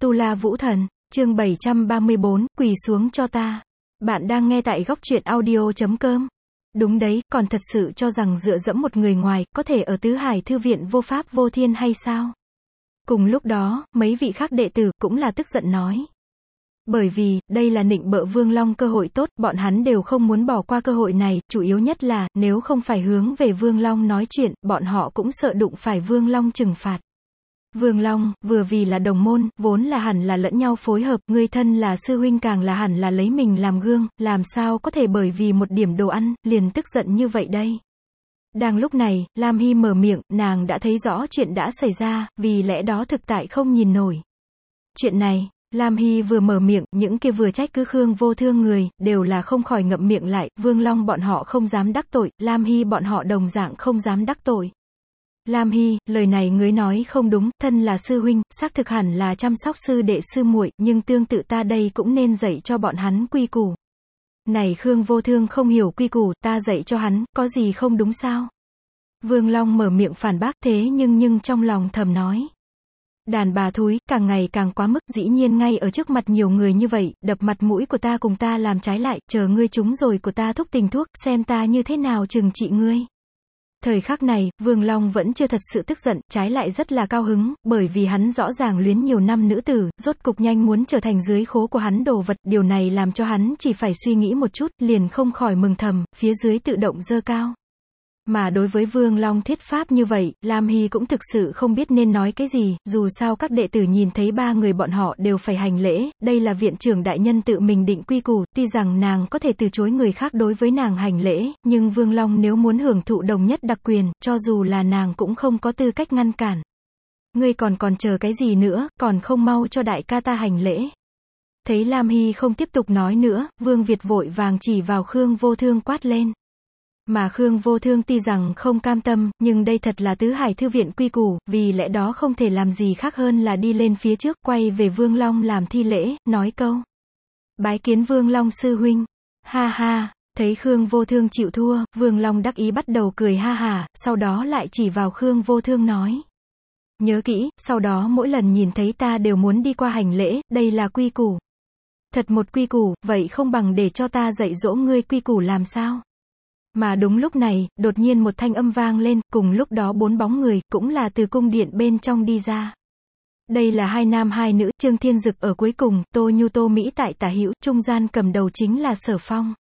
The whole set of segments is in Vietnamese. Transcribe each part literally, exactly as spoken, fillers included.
Tu La Vũ Thần, chương bảy trăm ba mươi bốn, quỳ xuống cho ta. Bạn đang nghe tại góc truyện audio chấm com. Đúng đấy, còn thật sự cho rằng dựa dẫm một người ngoài, có thể ở Tứ Hải Thư viện vô pháp vô thiên hay sao? Cùng lúc đó, mấy vị khác đệ tử, cũng là tức giận nói. Bởi vì, đây là nịnh bợ Vương Long cơ hội tốt, bọn hắn đều không muốn bỏ qua cơ hội này, chủ yếu nhất là, nếu không phải hướng về Vương Long nói chuyện, bọn họ cũng sợ đụng phải Vương Long trừng phạt. Vương Long, vừa vì là đồng môn, vốn là hẳn là lẫn nhau phối hợp, ngươi thân là sư huynh càng là hẳn là lấy mình làm gương, làm sao có thể bởi vì một điểm đồ ăn, liền tức giận như vậy đây. Đang lúc này, Lam Hy mở miệng, nàng đã thấy rõ chuyện đã xảy ra, vì lẽ đó thực tại không nhìn nổi. Chuyện này, Lam Hy vừa mở miệng, những kia vừa trách cứ Khương Vô Thương người, đều là không khỏi ngậm miệng lại, Vương Long bọn họ không dám đắc tội, Lam Hy bọn họ đồng dạng không dám đắc tội. Lam Hy, lời này ngươi nói không đúng, thân là sư huynh, xác thực hẳn là chăm sóc sư đệ sư muội, nhưng tương tự ta đây cũng nên dạy cho bọn hắn quy củ. Này Khương Vô Thương không hiểu quy củ, ta dạy cho hắn, có gì không đúng sao? Vương Long mở miệng phản bác, thế nhưng nhưng trong lòng thầm nói. Đàn bà thúi, càng ngày càng quá mức, dĩ nhiên ngay ở trước mặt nhiều người như vậy, đập mặt mũi của ta cùng ta làm trái lại, chờ ngươi trúng rồi của ta thúc tình thuốc, xem ta như thế nào trừng trị ngươi. Thời khắc này, Vương Long vẫn chưa thật sự tức giận, trái lại rất là cao hứng, bởi vì hắn rõ ràng luyến nhiều năm nữ tử, rốt cục nhanh muốn trở thành dưới khố của hắn đồ vật, điều này làm cho hắn chỉ phải suy nghĩ một chút, liền không khỏi mừng thầm, phía dưới tự động dơ cao. Mà đối với Vương Long thuyết pháp như vậy, Lam Hy cũng thực sự không biết nên nói cái gì, dù sao các đệ tử nhìn thấy ba người bọn họ đều phải hành lễ, đây là viện trưởng đại nhân tự mình định quy củ, tuy rằng nàng có thể từ chối người khác đối với nàng hành lễ, nhưng Vương Long nếu muốn hưởng thụ đồng nhất đặc quyền, cho dù là nàng cũng không có tư cách ngăn cản. Ngươi còn còn chờ cái gì nữa, còn không mau cho đại ca ta hành lễ. Thấy Lam Hy không tiếp tục nói nữa, Vương Việt vội vàng chỉ vào Khương Vô Thương quát lên. Mà Khương Vô Thương tuy rằng không cam tâm, nhưng đây thật là Tứ Hải Thư viện quy củ, vì lẽ đó không thể làm gì khác hơn là đi lên phía trước, quay về Vương Long làm thi lễ, nói câu. Bái kiến Vương Long sư huynh. Ha ha, thấy Khương Vô Thương chịu thua, Vương Long đắc ý bắt đầu cười ha hả, sau đó lại chỉ vào Khương Vô Thương nói. Nhớ kỹ, sau đó mỗi lần nhìn thấy ta đều muốn đi qua hành lễ, đây là quy củ. Thật một quy củ, vậy không bằng để cho ta dạy dỗ ngươi quy củ làm sao? Mà đúng lúc này, đột nhiên một thanh âm vang lên, cùng lúc đó bốn bóng người, cũng là từ cung điện bên trong đi ra. Đây là hai nam hai nữ, Trương Thiên Dực ở cuối cùng, Tô Nhu Tô Mỹ tại tả hữu, trung gian cầm đầu chính là Sở Phong.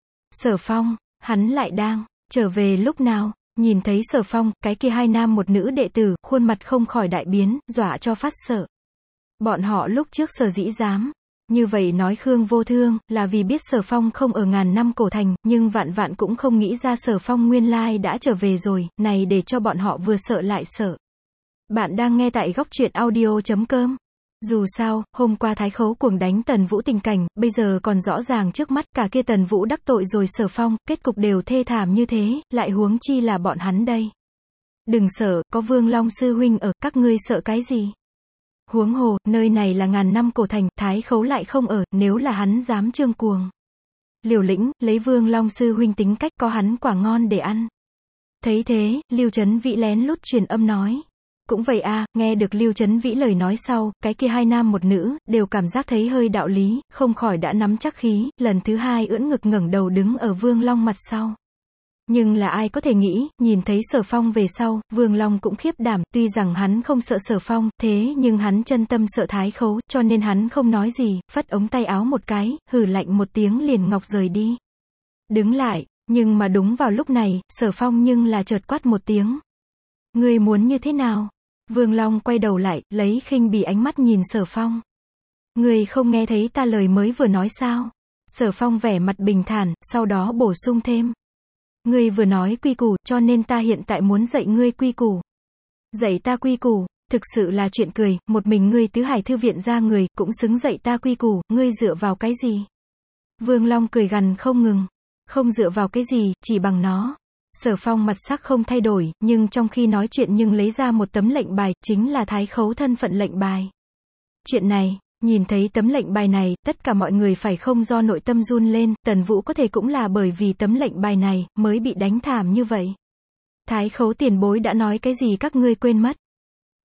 Sở Phong, hắn lại đang, trở về lúc nào? Nhìn thấy Sở Phong, cái kia hai nam một nữ đệ tử, khuôn mặt không khỏi đại biến, dọa cho phát sợ. Bọn họ lúc trước sở dĩ dám. Như vậy nói Khương Vô Thương, là vì biết Sở Phong không ở ngàn năm cổ thành, nhưng vạn vạn cũng không nghĩ ra Sở Phong nguyên lai đã trở về rồi, này để cho bọn họ vừa sợ lại sợ. Bạn đang nghe tại góc truyện audio chấm com. Dù sao, hôm qua Thái Khấu cuồng đánh Tần Vũ tình cảnh, bây giờ còn rõ ràng trước mắt, cả kia Tần Vũ đắc tội rồi Sở Phong, kết cục đều thê thảm như thế, lại huống chi là bọn hắn đây. Đừng sợ, có Vương Long sư huynh ở, các ngươi sợ cái gì? Huống hồ, nơi này là ngàn năm cổ thành, Thái Khấu lại không ở, nếu là hắn dám trương cuồng. Liều lĩnh, lấy Vương Long sư huynh tính cách, có hắn quả ngon để ăn. Thấy thế, Lưu Chấn Vĩ lén lút truyền âm nói. Cũng vậy à, nghe được Lưu Chấn Vĩ lời nói sau, cái kia hai nam một nữ, đều cảm giác thấy hơi đạo lý, không khỏi đã nắm chắc khí, lần thứ hai ưỡn ngực ngẩng đầu đứng ở Vương Long mặt sau. Nhưng là ai có thể nghĩ, nhìn thấy Sở Phong về sau, Vương Long cũng khiếp đảm, tuy rằng hắn không sợ Sở Phong, thế nhưng hắn chân tâm sợ Thái Khấu, cho nên hắn không nói gì, phất ống tay áo một cái, hừ lạnh một tiếng liền ngọc rời đi. Đứng lại, nhưng mà đúng vào lúc này, Sở Phong nhưng là chợt quát một tiếng. Ngươi muốn như thế nào? Vương Long quay đầu lại, lấy khinh bỉ ánh mắt nhìn Sở Phong. Ngươi không nghe thấy ta lời mới vừa nói sao? Sở Phong vẻ mặt bình thản, sau đó bổ sung thêm. Ngươi vừa nói quy củ, cho nên ta hiện tại muốn dạy ngươi quy củ. Dạy ta quy củ, thực sự là chuyện cười, một mình ngươi Tứ Hải Thư viện ra người, cũng xứng dạy ta quy củ, ngươi dựa vào cái gì? Vương Long cười gằn không ngừng. Không dựa vào cái gì, chỉ bằng nó. Sở Phong mặt sắc không thay đổi, nhưng trong khi nói chuyện nhưng lấy ra một tấm lệnh bài, chính là Thái Khấu thân phận lệnh bài. Chuyện này, nhìn thấy tấm lệnh bài này, tất cả mọi người phải không do nội tâm run lên, Tần Vũ có thể cũng là bởi vì tấm lệnh bài này, mới bị đánh thảm như vậy. Thái Khấu tiền bối đã nói cái gì các ngươi quên mất.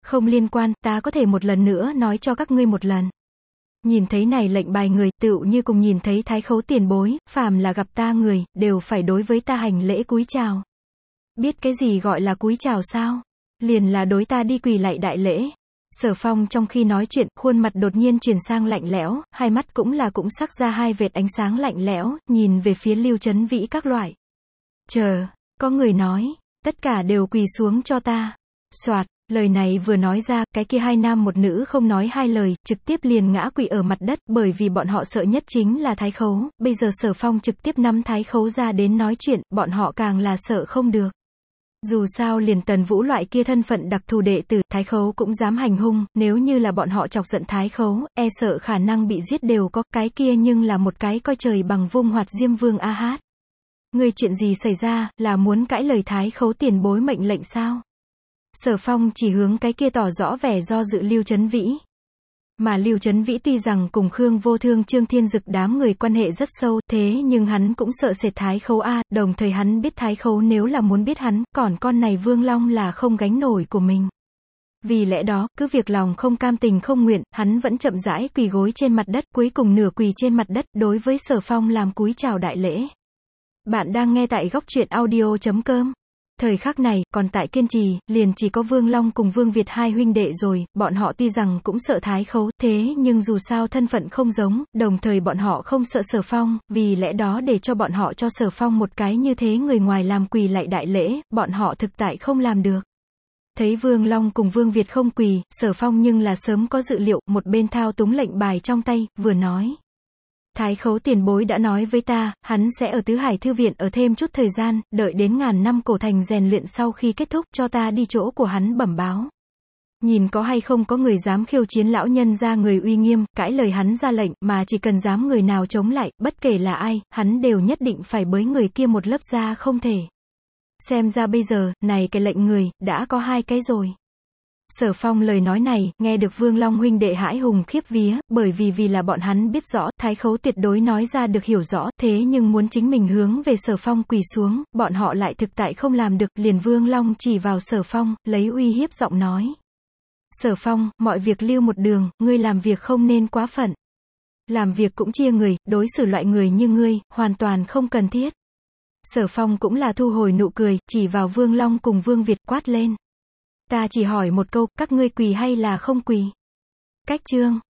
Không liên quan, ta có thể một lần nữa nói cho các ngươi một lần. Nhìn thấy này lệnh bài người, tựu như cùng nhìn thấy thái khấu tiền bối, phàm là gặp ta người, đều phải đối với ta hành lễ cúi chào. Biết cái gì gọi là cúi chào sao? Liền là đối ta đi quỳ lạy đại lễ. Sở Phong trong khi nói chuyện, khuôn mặt đột nhiên chuyển sang lạnh lẽo, hai mắt cũng là cũng sắc ra hai vệt ánh sáng lạnh lẽo, nhìn về phía Lưu Chấn Vĩ các loại. Chờ, có người nói, tất cả đều quỳ xuống cho ta. Soạt, lời này vừa nói ra, cái kia hai nam một nữ không nói hai lời, trực tiếp liền ngã quỳ ở mặt đất, bởi vì bọn họ sợ nhất chính là thái khấu, bây giờ Sở Phong trực tiếp nắm thái khấu ra đến nói chuyện, bọn họ càng là sợ không được. Dù sao liền Tần Vũ loại kia thân phận đặc thù đệ tử, thái khấu cũng dám hành hung, nếu như là bọn họ chọc giận thái khấu, e sợ khả năng bị giết đều có, cái kia nhưng là một cái coi trời bằng vung hoạt Diêm Vương A Hát. Người chuyện gì xảy ra, là muốn cãi lời thái khấu tiền bối mệnh lệnh sao? Sở Phong chỉ hướng cái kia tỏ rõ vẻ do dự Lưu Chấn Vĩ. Mà Lưu Chấn Vĩ tuy rằng cùng Khương Vô Thương Trương Thiên Dực đám người quan hệ rất sâu, thế nhưng hắn cũng sợ sệt thái khấu A, đồng thời hắn biết thái khấu nếu là muốn biết hắn, còn con này Vương Long là không gánh nổi của mình. Vì lẽ đó, cứ việc lòng không cam tình không nguyện, hắn vẫn chậm rãi quỳ gối trên mặt đất, cuối cùng nửa quỳ trên mặt đất, đối với Sở Phong làm cúi chào đại lễ. Bạn đang nghe tại góc truyện audio chấm com. Thời khắc này, còn tại Kiên Trì, liền chỉ có Vương Long cùng Vương Việt hai huynh đệ rồi, bọn họ tuy rằng cũng sợ thái khấu, thế nhưng dù sao thân phận không giống, đồng thời bọn họ không sợ Sở Phong, vì lẽ đó để cho bọn họ cho Sở Phong một cái như thế người ngoài làm quỳ lạy đại lễ, bọn họ thực tại không làm được. Thấy Vương Long cùng Vương Việt không quỳ, Sở Phong nhưng là sớm có dự liệu, một bên thao túng lệnh bài trong tay, vừa nói. Thái khấu tiền bối đã nói với ta, hắn sẽ ở Tứ Hải Thư Viện ở thêm chút thời gian, đợi đến ngàn năm cổ thành rèn luyện sau khi kết thúc cho ta đi chỗ của hắn bẩm báo. Nhìn có hay không có người dám khiêu chiến lão nhân ra người uy nghiêm, cãi lời hắn ra lệnh, mà chỉ cần dám người nào chống lại, bất kể là ai, hắn đều nhất định phải bới người kia một lớp da không thể. Xem ra bây giờ, này cái lệnh người, đã có hai cái rồi. Sở Phong lời nói này, nghe được Vương Long huynh đệ hãi hùng khiếp vía, bởi vì vì là bọn hắn biết rõ, thái khấu tuyệt đối nói ra được hiểu rõ, thế nhưng muốn chính mình hướng về Sở Phong quỳ xuống, bọn họ lại thực tại không làm được, liền Vương Long chỉ vào Sở Phong, lấy uy hiếp giọng nói. Sở Phong, mọi việc lưu một đường, ngươi làm việc không nên quá phận. Làm việc cũng chia người, đối xử loại người như ngươi, hoàn toàn không cần thiết. Sở Phong cũng là thu hồi nụ cười, chỉ vào Vương Long cùng Vương Việt quát lên. Ta chỉ hỏi một câu, các ngươi quỳ hay là không quỳ? Cách chương.